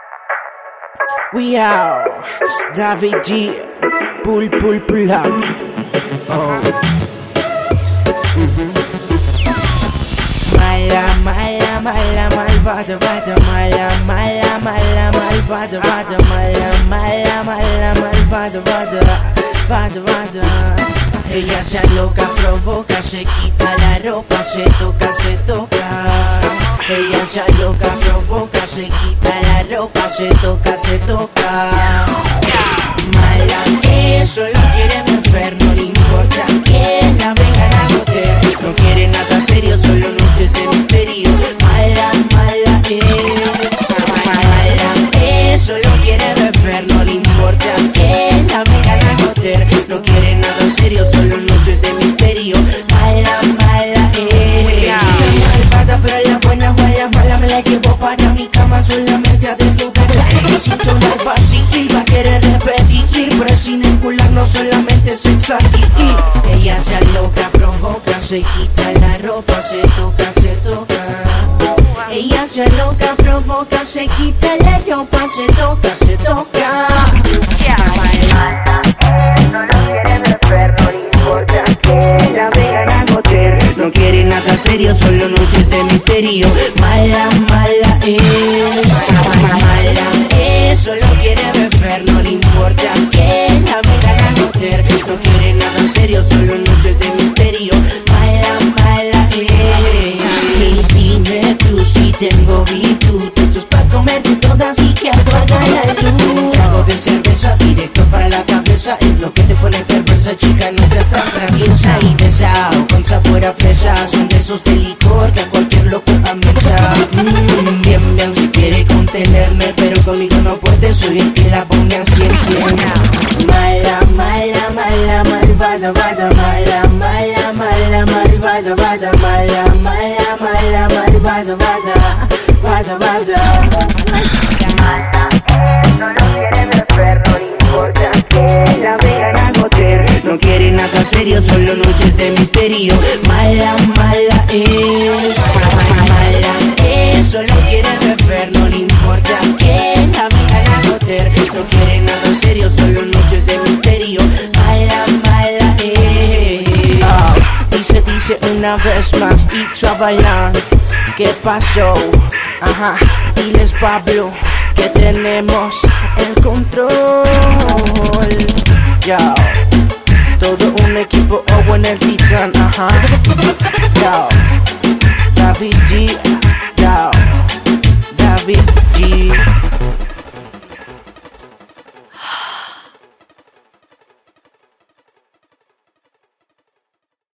We are David G. Pull up. Oh. Mala, malvada, mala, malvada, malvada. Ella se aloca, provoca, se quita la ropa, se toca. Ella se aloca, provoca, se quita la ropa, se toca. Mala que solo quiere ver, no le importa quién la vengan a joder. No quiere nada serio, solo noches de misterio. Mala que solo quiere beber, no le importa quién la vengan a joder. No quiere nada serio, solo noches de misterio. Mala malvada, pero la buena, mala me la llevo para mi cama solamente a desnudarla. Y sin sonar fácil va a querer repetir, pero sin encular no solamente sexo aquí. Ella se aloca, provoca, se quita la ropa, se toca. Ella se aloca, provoca, se quita la ropa, se toca. No quiere nada serio, solo noches de misterio. Mala es, solo quiere beber, no le importa quién la vengan a joder. No quiere nada serio, solo noches de misterio. Mala es. Y dime tú si tengo virtud, estos pa' comerte todas y que apaga la luz. Trago de cerveza directo para la cabeza, es lo que te pone perversa, chica, no seas tan traviesa. Y besao con sabor a fresa, son de esos de licor que a cualquier loco amesa. Bien, si quiere contenerme, pero conmigo no puede, soy el que la pone a 100. Mala, malvada, malvada, no quiere nada serio, solo noches de misterio. Mala es, solo quiere beber, no le importa quién la vengan a joder. No quiere nada serio, solo noches de misterio. Mala es. Dice una vez más, y a bailar. ¿Qué pasó? Ajá, diles Pablo que tenemos el control. Yo, todo un equipo o en el Titán, ajá. Yo, David G, yo, David